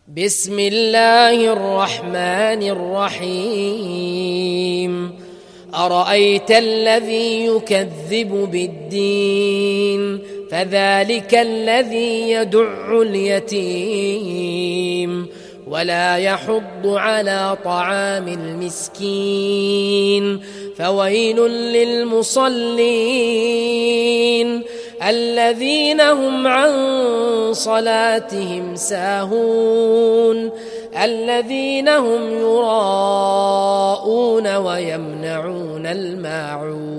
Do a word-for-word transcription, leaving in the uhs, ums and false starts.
بسم الله الرحمن الرحيم أرأيت الذي يكذب بالدين فذلك الذي يدع اليتيم ولا يحض على طعام المسكين فويل للمصلين الذين هم عن صلاتهم ساهون الذين هم يراءون ويمنعون الماعون